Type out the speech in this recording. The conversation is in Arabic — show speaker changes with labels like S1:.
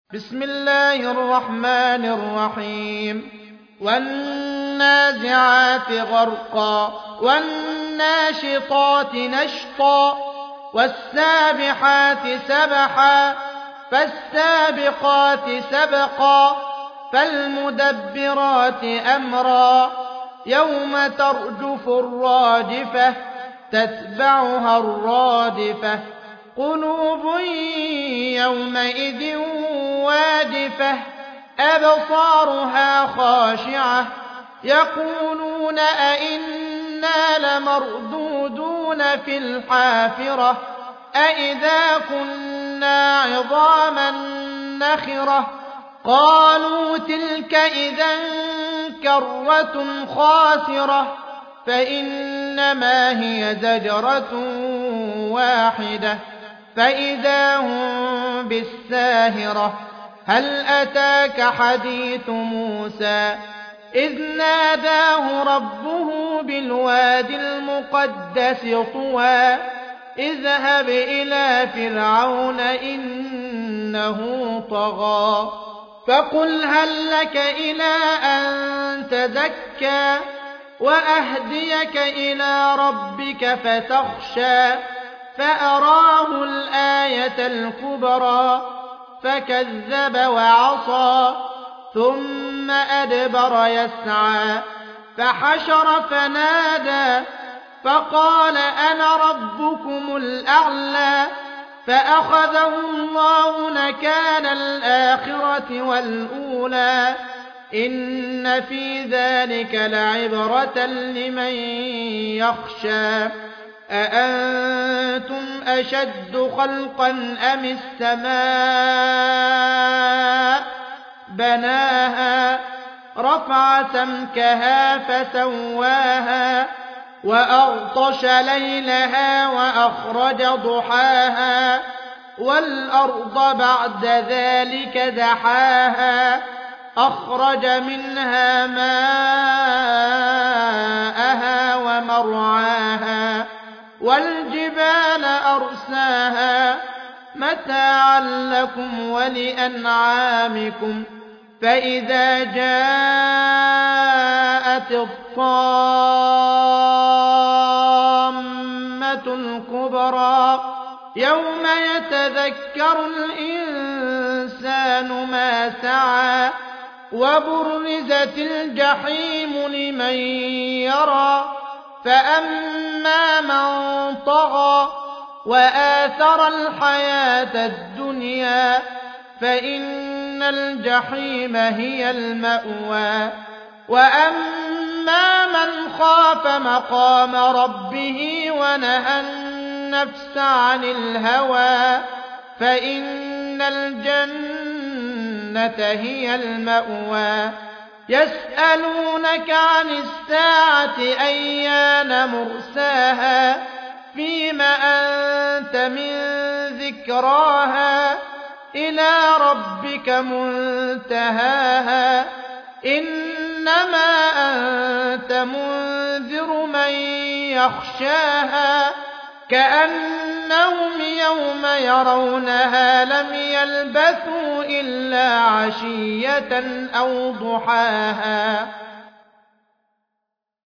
S1: بسم الله الرحمن الرحيم والنازعات غرقا والناشطات نشطا والسابحات سبحا فالسابقات سبقا فالمدبرات أمرا يوم ترجف الراجفة تتبعها الرادفة قلوب يومئذ واجفة أبصارها خاشعة يقولون أئنا لمردودون في الحافرة أئذا كنا عظاما نخرة قالوا تلك إذا كرة خاسرة فإنما هي زجرة واحدة فإذا هم بالساهرة هل أتاك حديث موسى إذ ناداه ربه بالوادي المقدس طوى اذهب إلى فرعون إنه طغى فقل هل لك إلى أن تزكى وأهديك إلى ربك فتخشى فأراه الآية الكبرى فكذب وعصى ثم أدبر يسعى فحشر فنادى فقال أنا ربكم الأعلى فأخذه الله نكال الآخرة والأولى إن في ذلك لعبرة لمن يخشى أأنتم أشد خلقا أم السماء بناها رفع سمكها فسواها وأغطش ليلها وأخرج ضحاها والأرض بعد ذلك دحاها أخرج منها ماءها ومرعاها والجبال أرساها متاعا لكم ولأنعامكم فإذا جاءت الطامة الكبرى يوم يتذكر الإنسان ما سعى وبرزت الجحيم لمن يرى فأما من طغى وآثر الحياة الدنيا فإن الجحيم هي المأوى وأما من خاف مقام ربه ونهى النفس عن الهوى فإن الجنة هي المأوى يسألونك عن الساعة أيان مرساها فيم أنت من ذكراها إلى ربك منتهاها إنما أنت منذر من يخشاها كأنهم يوم يرونها لم يلبثوا إلا عشية أو ضحاها